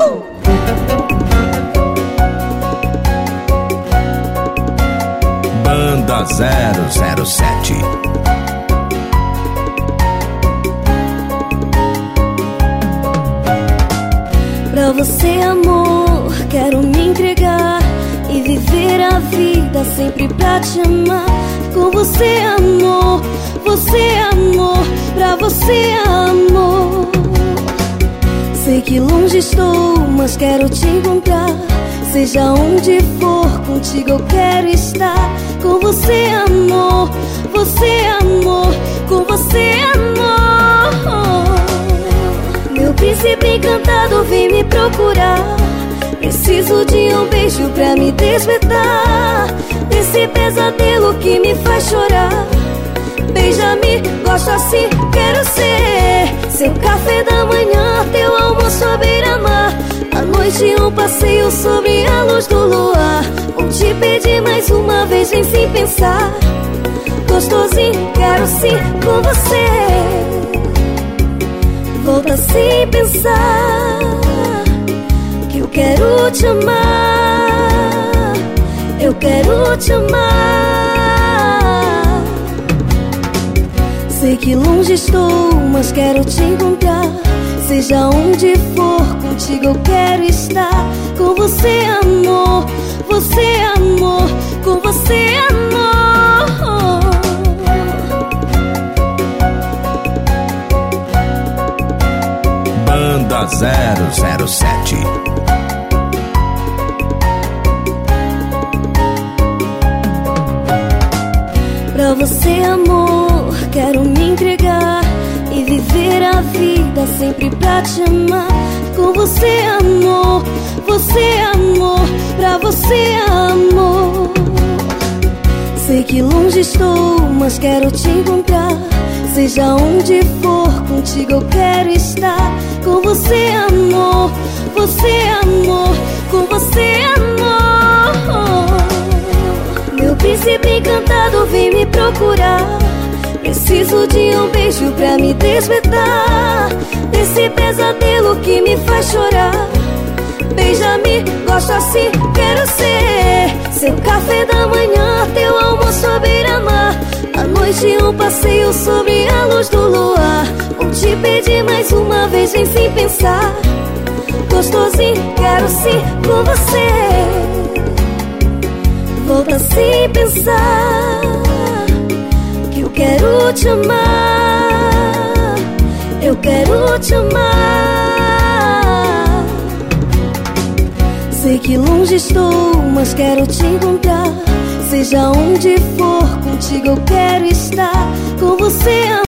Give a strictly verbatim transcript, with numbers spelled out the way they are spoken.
Banda zero zero sete. Pra você, amor, quero me entregar e viver a vida sempre pra te amar. Com você, amor, você, amor, pra você, amor. Sei que longe estou, mas quero te encontrar. Seja onde for, contigo eu quero estar. Com você, amor, você, amor, com você, amor. Meu príncipe encantado, vem me procurar. Preciso de um beijo pra me despertar desse pesadelo que me faz chorar. Beija-me, gosto assim, quero ser seu café da manhã, teu almoço à beira-mar. À noite um passeio sobre a luz do luar. Vou te pedir mais uma vez, vem sem pensar. Gostosinho, quero sim com você. Volta sem pensar, que eu quero te amar. Eu quero te amar. Sei que longe estou, mas quero te encontrar. Seja onde for, contigo eu quero estar. Com você, amor, você, amor, com você, amor. Banda zero zero sete. Pra você, amor, quero me entregar e viver a vida sempre pra te amar. Com você, amor, você, amor, pra você, amor. Sei que longe estou, mas quero te encontrar. Seja onde for, contigo eu quero estar. Com você, amor, você, amor, com você, amor. Meu príncipe encantado, vem me procurar. Preciso de um beijo pra me despertar desse pesadelo que me faz chorar. Beija-me, gosto assim, quero ser seu café da manhã, teu almoço à beira-mar. À noite um passeio sobre a luz do luar. Vou te pedir mais uma vez, vem sem pensar. Gostosinho, quero sim com você. Volta sem pensar, que eu quero te amar. Eu quero te amar. Sei que longe estou, mas quero te encontrar. Seja onde for, contigo